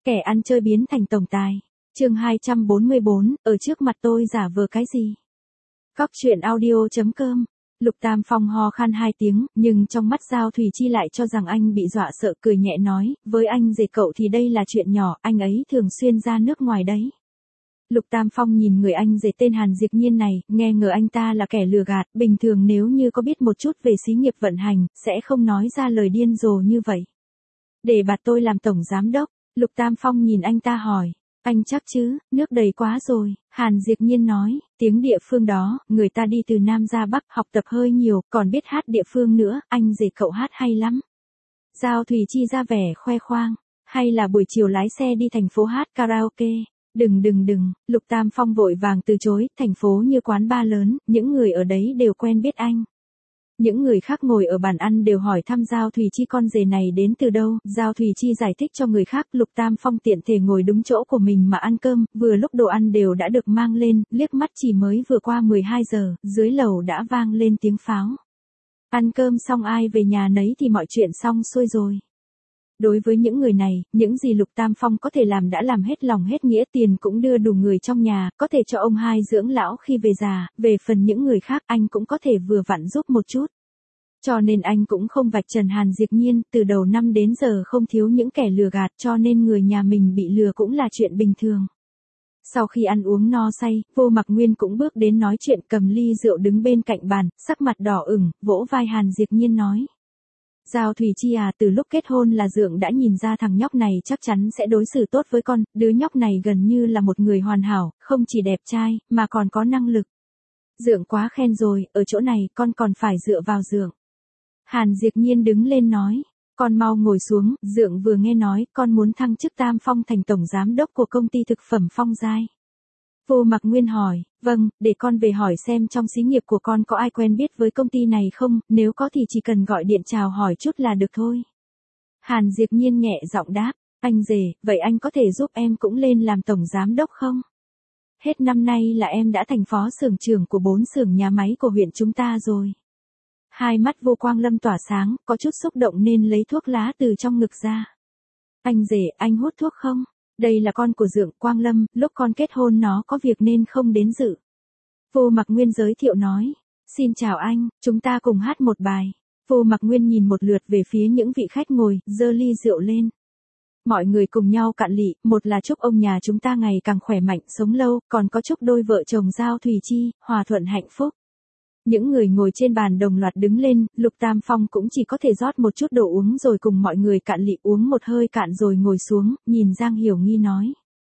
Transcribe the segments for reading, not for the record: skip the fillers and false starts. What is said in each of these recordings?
Kẻ ăn chơi biến thành tổng tài. Chương 244, ở trước mặt tôi giả vờ cái gì? Cóc truyện audio.com. Lục Tam Phong ho khan 2 tiếng, nhưng trong mắt Giao Thủy Chi lại cho rằng anh bị dọa sợ, cười nhẹ nói, với anh rể cậu thì đây là chuyện nhỏ, anh ấy thường xuyên ra nước ngoài đấy. Lục Tam Phong nhìn người anh rể tên Hàn Diệp Nhiên này, nghe ngờ anh ta là kẻ lừa gạt, bình thường nếu như có biết một chút về xí nghiệp vận hành, sẽ không nói ra lời điên rồ như vậy. Để bạt tôi làm tổng giám đốc, Lục Tam Phong nhìn anh ta hỏi. Anh chắc chứ, nước đầy quá rồi, Hàn Diệp Nhiên nói, tiếng địa phương đó, người ta đi từ Nam ra Bắc, học tập hơi nhiều, còn biết hát địa phương nữa, anh rể cậu hát hay lắm. Giao Thủy Chi ra vẻ khoe khoang, hay là buổi chiều lái xe đi thành phố hát karaoke. Đừng, Lục Tam Phong vội vàng từ chối, thành phố như quán bar lớn, những người ở đấy đều quen biết anh. Những người khác ngồi ở bàn ăn đều hỏi thăm Giao Thủy Chi con rể này đến từ đâu, Giao Thủy Chi giải thích cho người khác, Lục Tam Phong tiện thể ngồi đúng chỗ của mình mà ăn cơm, vừa lúc đồ ăn đều đã được mang lên, liếc mắt chỉ mới vừa qua 12 giờ, dưới lầu đã vang lên tiếng pháo. Ăn cơm xong ai về nhà nấy thì mọi chuyện xong xuôi rồi. Đối với những người này, những gì Lục Tam Phong có thể làm đã làm hết lòng hết nghĩa, tiền cũng đưa đủ người trong nhà, có thể cho ông hai dưỡng lão khi về già, về phần những người khác anh cũng có thể vừa vặn giúp một chút. Cho nên anh cũng không vạch trần Hàn Diệp Nhiên, từ đầu năm đến giờ không thiếu những kẻ lừa gạt, cho nên người nhà mình bị lừa cũng là chuyện bình thường. Sau khi ăn uống no say, Vô Mặc Nguyên cũng bước đến nói chuyện, cầm ly rượu đứng bên cạnh bàn, sắc mặt đỏ ửng, vỗ vai Hàn Diệp Nhiên nói. Giao Thủy Chi à, từ lúc kết hôn là Dượng đã nhìn ra thằng nhóc này chắc chắn sẽ đối xử tốt với con, đứa nhóc này gần như là một người hoàn hảo, không chỉ đẹp trai, mà còn có năng lực. Dượng quá khen rồi, ở chỗ này con còn phải dựa vào Dượng. Hàn Diệp Nhiên đứng lên nói, con mau ngồi xuống, Dượng vừa nghe nói con muốn thăng chức Tam Phong thành tổng giám đốc của công ty thực phẩm Phong Giai. Vô Mặc Nguyên hỏi, vâng, để con về hỏi xem trong xí nghiệp của con có ai quen biết với công ty này không, nếu có thì chỉ cần gọi điện chào hỏi chút là được thôi. Hàn Diệp Nhiên nhẹ giọng đáp, anh rể, vậy anh có thể giúp em cũng lên làm tổng giám đốc không? Hết năm nay là em đã thành phó xưởng trưởng của 4 xưởng nhà máy của huyện chúng ta rồi. Hai mắt Vô Quang Lâm tỏa sáng, có chút xúc động nên lấy thuốc lá từ trong ngực ra. Anh rể, anh hút thuốc không? Đây là con của Dượng, Quang Lâm, lúc con kết hôn nó có việc nên không đến dự. Vô Mặc Nguyên giới thiệu nói, xin chào anh, chúng ta cùng hát một bài. Vô Mặc Nguyên nhìn một lượt về phía những vị khách ngồi, giơ ly rượu lên. Mọi người cùng nhau cạn lị, một là chúc ông nhà chúng ta ngày càng khỏe mạnh, sống lâu, còn có chúc đôi vợ chồng Giao Thủy Chi, hòa thuận hạnh phúc. Những người ngồi trên bàn đồng loạt đứng lên, Lục Tam Phong cũng chỉ có thể rót một chút đồ uống rồi cùng mọi người cạn lị, uống một hơi cạn rồi ngồi xuống, nhìn Giang Hiểu Nghi nói.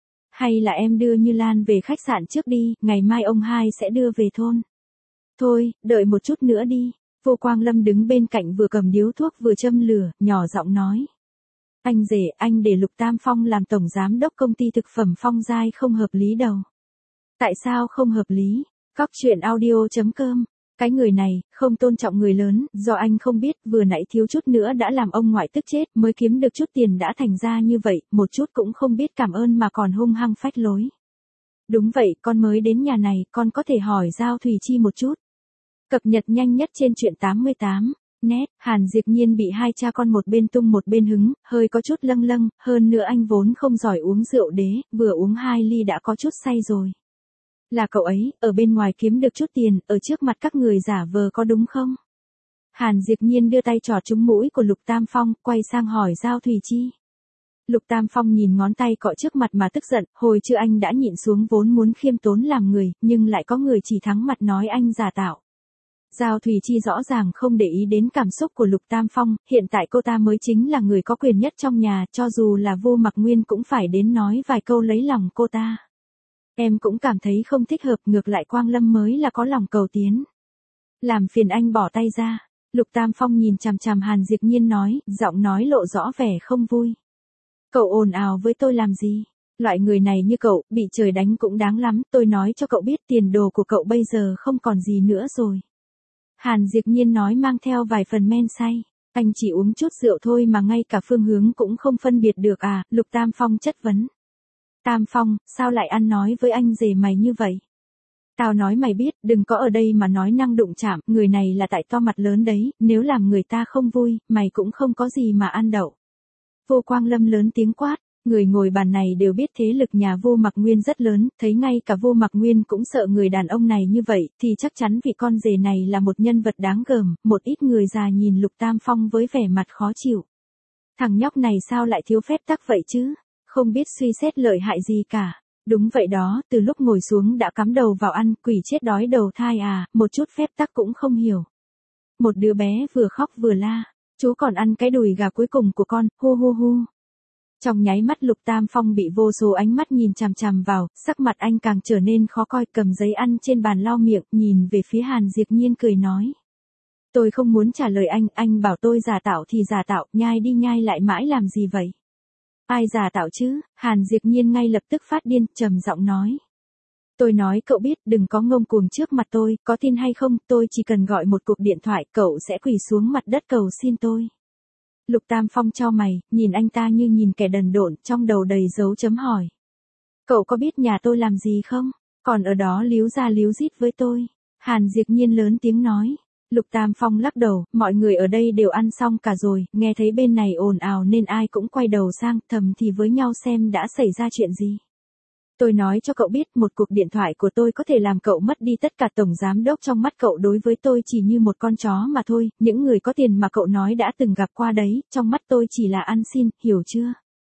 Hay là em đưa Như Lan về khách sạn trước đi, ngày mai ông hai sẽ đưa về thôn. Thôi, đợi một chút nữa đi. Vô Quang Lâm đứng bên cạnh vừa cầm điếu thuốc vừa châm lửa, nhỏ giọng nói. Anh rể, anh để Lục Tam Phong làm tổng giám đốc công ty thực phẩm Phong Giai không hợp lý đâu. Tại sao không hợp lý? Cóc truyện audio.com. Cái người này, không tôn trọng người lớn, do anh không biết, vừa nãy thiếu chút nữa đã làm ông ngoại tức chết, mới kiếm được chút tiền đã thành ra như vậy, một chút cũng không biết cảm ơn mà còn hung hăng phách lối. Đúng vậy, con mới đến nhà này, con có thể hỏi Giao Thủy Chi một chút. Cập nhật nhanh nhất trên truyện 88. Net, Hàn Diệp Nhiên bị hai cha con một bên tung một bên hứng, hơi có chút lâng, hơn nữa anh vốn không giỏi uống rượu đế, vừa uống 2 ly đã có chút say rồi. Là cậu ấy, ở bên ngoài kiếm được chút tiền, ở trước mặt các người giả vờ có đúng không? Hàn Diệp Nhiên đưa tay trỏ trúng mũi của Lục Tam Phong, quay sang hỏi Giao Thủy Chi. Lục Tam Phong nhìn ngón tay cọ trước mặt mà tức giận, hồi trưa anh đã nhịn xuống vốn muốn khiêm tốn làm người, nhưng lại có người chỉ thắng mặt nói anh giả tạo. Giao Thủy Chi rõ ràng không để ý đến cảm xúc của Lục Tam Phong, hiện tại cô ta mới chính là người có quyền nhất trong nhà, cho dù là Vô Mặc Nguyên cũng phải đến nói vài câu lấy lòng cô ta. Em cũng cảm thấy không thích hợp, ngược lại Quang Lâm mới là có lòng cầu tiến. Làm phiền anh bỏ tay ra. Lục Tam Phong nhìn chằm chằm Hàn Diệp Nhiên nói, giọng nói lộ rõ vẻ không vui. Cậu ồn ào với tôi làm gì? Loại người này như cậu, bị trời đánh cũng đáng lắm, tôi nói cho cậu biết tiền đồ của cậu bây giờ không còn gì nữa rồi. Hàn Diệp Nhiên nói mang theo vài phần men say. Anh chỉ uống chút rượu thôi mà ngay cả phương hướng cũng không phân biệt được à, Lục Tam Phong chất vấn. Tam Phong, sao lại ăn nói với anh rể mày như vậy? Tao nói mày biết, đừng có ở đây mà nói năng đụng chạm, người này là tại to mặt lớn đấy, nếu làm người ta không vui, mày cũng không có gì mà ăn đậu. Vô Quang Lâm lớn tiếng quát, Người ngồi bàn này đều biết thế lực nhà Vô Mặc Nguyên rất lớn, thấy ngay cả Vô Mặc Nguyên cũng sợ người đàn ông này như vậy, thì chắc chắn vị con rể này là một nhân vật đáng gờm, một ít người già nhìn Lục Tam Phong với vẻ mặt khó chịu. Thằng nhóc này sao lại thiếu phép tắc vậy chứ, không biết suy xét lợi hại gì cả. Đúng vậy đó, từ lúc ngồi xuống đã cắm đầu vào ăn, quỷ chết đói đầu thai à, một chút phép tắc cũng không hiểu. Một đứa bé vừa khóc vừa la, chú còn ăn cái đùi gà cuối cùng của con, hu hu hu. Trong nháy mắt Lục Tam Phong bị vô số ánh mắt nhìn chằm chằm vào, sắc mặt anh càng trở nên khó coi, cầm giấy ăn trên bàn lau miệng, nhìn về phía Hàn Diệp Nhiên cười nói. Tôi không muốn trả lời anh bảo tôi giả tạo thì giả tạo, nhai đi nhai lại mãi làm gì vậy? Ai giả tạo chứ? Hàn Diệp Nhiên ngay lập tức phát điên, trầm giọng nói. Tôi nói cậu biết, đừng có ngông cuồng trước mặt tôi, có tin hay không, tôi chỉ cần gọi một cuộc điện thoại, cậu sẽ quỳ xuống mặt đất cầu xin tôi. Lục Tam Phong chau mày, nhìn anh ta như nhìn kẻ đần độn, trong đầu đầy dấu chấm hỏi. Cậu có biết nhà tôi làm gì không? Còn ở đó líu ra líu rít với tôi. Hàn Diệp Nhiên lớn tiếng nói. Lục Tam Phong lắc đầu, mọi người ở đây đều ăn xong cả rồi, nghe thấy bên này ồn ào nên ai cũng quay đầu sang, thầm thì với nhau xem đã xảy ra chuyện gì. Tôi nói cho cậu biết, một cuộc điện thoại của tôi có thể làm cậu mất đi tất cả, tổng giám đốc trong mắt cậu đối với tôi chỉ như một con chó mà thôi, những người có tiền mà cậu nói đã từng gặp qua đấy, trong mắt tôi chỉ là ăn xin, hiểu chưa?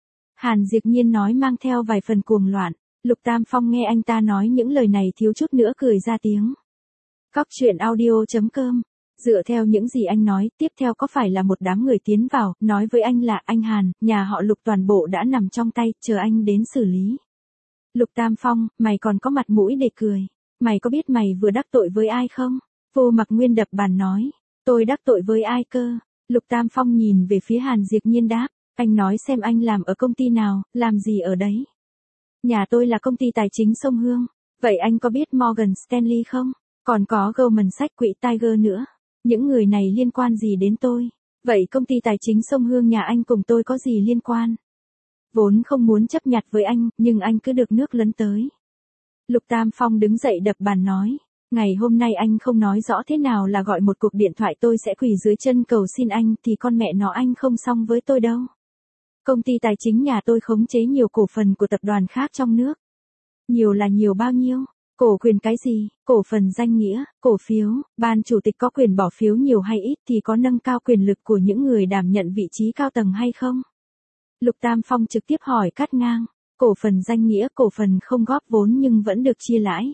Hàn Diệp Nhiên nói mang theo vài phần cuồng loạn, Lục Tam Phong nghe anh ta nói những lời này thiếu chút nữa cười ra tiếng. Cóc truyện audio.com. Dựa theo những gì anh nói, tiếp theo có phải là một đám người tiến vào, nói với anh là anh Hàn, nhà họ Lục toàn bộ đã nằm trong tay, chờ anh đến xử lý. Lục Tam Phong, mày còn có mặt mũi để cười. Mày có biết mày vừa đắc tội với ai không? Vô Mặc Nguyên đập bàn nói. Tôi đắc tội với ai cơ? Lục Tam Phong nhìn về phía Hàn Diệp Nhiên đáp. Anh nói xem anh làm ở công ty nào, làm gì ở đấy? Nhà tôi là công ty tài chính Sông Hương. Vậy anh có biết Morgan Stanley không? Còn có Goldman Sachs, quỹ Tiger nữa. Những người này liên quan gì đến tôi? Vậy công ty tài chính Sông Hương nhà anh cùng tôi có gì liên quan? Vốn không muốn chấp nhặt với anh, nhưng anh cứ được nước lấn tới. Lục Tam Phong đứng dậy đập bàn nói. Ngày hôm nay anh không nói rõ thế nào là gọi một cuộc điện thoại tôi sẽ quỳ dưới chân cầu xin anh thì con mẹ nó anh không xong với tôi đâu. Công ty tài chính nhà tôi khống chế nhiều cổ phần của tập đoàn khác trong nước. Nhiều là nhiều bao nhiêu? Cổ quyền cái gì? Cổ phần danh nghĩa, cổ phiếu, ban chủ tịch có quyền bỏ phiếu nhiều hay ít thì có nâng cao quyền lực của những người đảm nhận vị trí cao tầng hay không? Lục Tam Phong trực tiếp hỏi cắt ngang. Cổ phần danh nghĩa, cổ phần không góp vốn nhưng vẫn được chia lãi.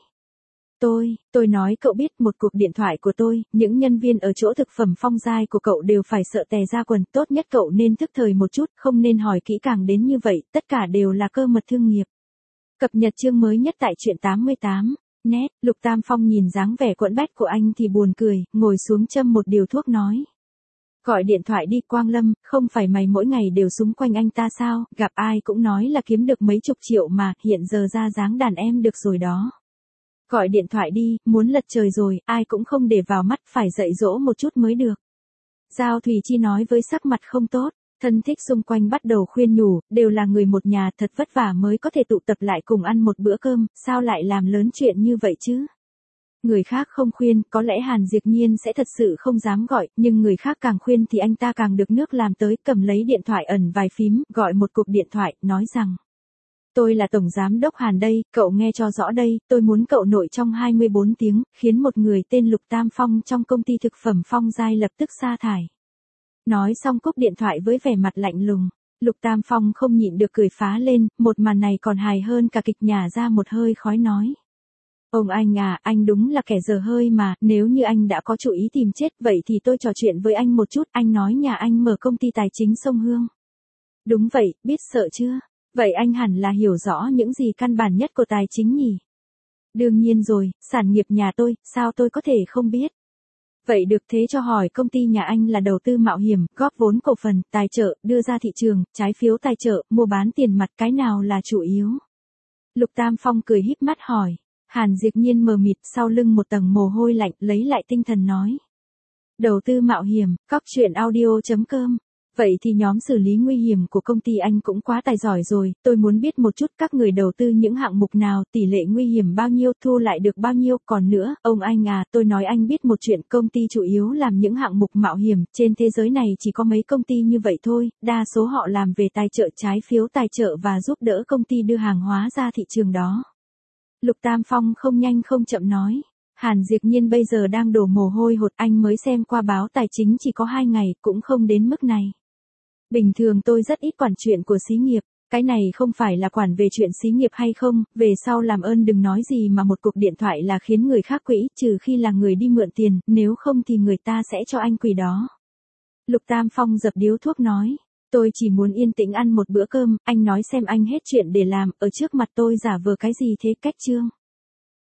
Tôi nói cậu biết, một cuộc điện thoại của tôi, những nhân viên ở chỗ thực phẩm Phong Giai của cậu đều phải sợ tè ra quần, tốt nhất cậu nên thức thời một chút, không nên hỏi kỹ càng đến như vậy, tất cả đều là cơ mật thương nghiệp. Cập nhật chương mới nhất tại truyện 88. Net, Lục Tam Phong nhìn dáng vẻ quẫn bách của anh thì buồn cười, ngồi xuống châm một điều thuốc nói. Gọi điện thoại đi Quang Lâm, không phải mày mỗi ngày đều xung quanh anh ta sao, gặp ai cũng nói là kiếm được mấy chục triệu mà, hiện giờ ra dáng đàn em được rồi đó. Gọi điện thoại đi, muốn lật trời rồi, ai cũng không để vào mắt, phải dạy dỗ một chút mới được. Giao Thủy Chi nói với sắc mặt không tốt, thân thích xung quanh bắt đầu khuyên nhủ, đều là người một nhà, thật vất vả mới có thể tụ tập lại cùng ăn một bữa cơm, sao lại làm lớn chuyện như vậy chứ? Người khác không khuyên, có lẽ Hàn Diệp Nhiên sẽ thật sự không dám gọi, nhưng người khác càng khuyên thì anh ta càng được nước làm tới, cầm lấy điện thoại ẩn vài phím, gọi một cuộc điện thoại, nói rằng. Tôi là Tổng Giám đốc Hàn đây, cậu nghe cho rõ đây, tôi muốn cậu nội trong 24 tiếng, khiến một người tên Lục Tam Phong trong công ty thực phẩm Phong Giai lập tức sa thải. Nói xong cúp điện thoại với vẻ mặt lạnh lùng, Lục Tam Phong không nhịn được cười phá lên, một màn này còn hài hơn cả kịch nhả ra một hơi khói nói. Ông anh à, anh đúng là kẻ dở hơi mà, nếu như anh đã có chủ ý tìm chết, vậy thì tôi trò chuyện với anh một chút, anh nói nhà anh mở công ty tài chính Sông Hương. Đúng vậy, biết sợ chưa? Vậy anh hẳn là hiểu rõ những gì căn bản nhất của tài chính nhỉ? Đương nhiên rồi, sản nghiệp nhà tôi, sao tôi có thể không biết? Vậy được, thế cho hỏi công ty nhà anh là đầu tư mạo hiểm, góp vốn cổ phần, tài trợ, đưa ra thị trường, trái phiếu tài trợ, mua bán tiền mặt, cái nào là chủ yếu? Lục Tam Phong cười híp mắt hỏi. Hàn Diệp Nhiên mờ mịt, sau lưng một tầng mồ hôi lạnh, lấy lại tinh thần nói. Đầu tư mạo hiểm, cóc truyện audio.com. Vậy thì nhóm xử lý nguy hiểm của công ty anh cũng quá tài giỏi rồi, tôi muốn biết một chút các người đầu tư những hạng mục nào, tỷ lệ nguy hiểm bao nhiêu, thu lại được bao nhiêu, còn nữa, ông anh à, tôi nói anh biết một chuyện, công ty chủ yếu làm những hạng mục mạo hiểm, trên thế giới này chỉ có mấy công ty như vậy thôi, đa số họ làm về tài trợ trái phiếu tài trợ và giúp đỡ công ty đưa hàng hóa ra thị trường đó. Lục Tam Phong không nhanh không chậm nói. Hàn Diệp Nhiên bây giờ đang đổ mồ hôi hột, anh mới xem qua báo tài chính chỉ có 2 ngày, cũng không đến mức này. Bình thường tôi rất ít quản chuyện của xí nghiệp, cái này không phải là quản về chuyện xí nghiệp hay không, về sau làm ơn đừng nói gì mà một cuộc điện thoại là khiến người khác quỹ, trừ khi là người đi mượn tiền, nếu không thì người ta sẽ cho anh quỳ đó. Lục Tam Phong dập điếu thuốc nói, tôi chỉ muốn yên tĩnh ăn một bữa cơm, anh nói xem anh hết chuyện để làm, ở trước mặt tôi giả vờ cái gì thế, cách trương.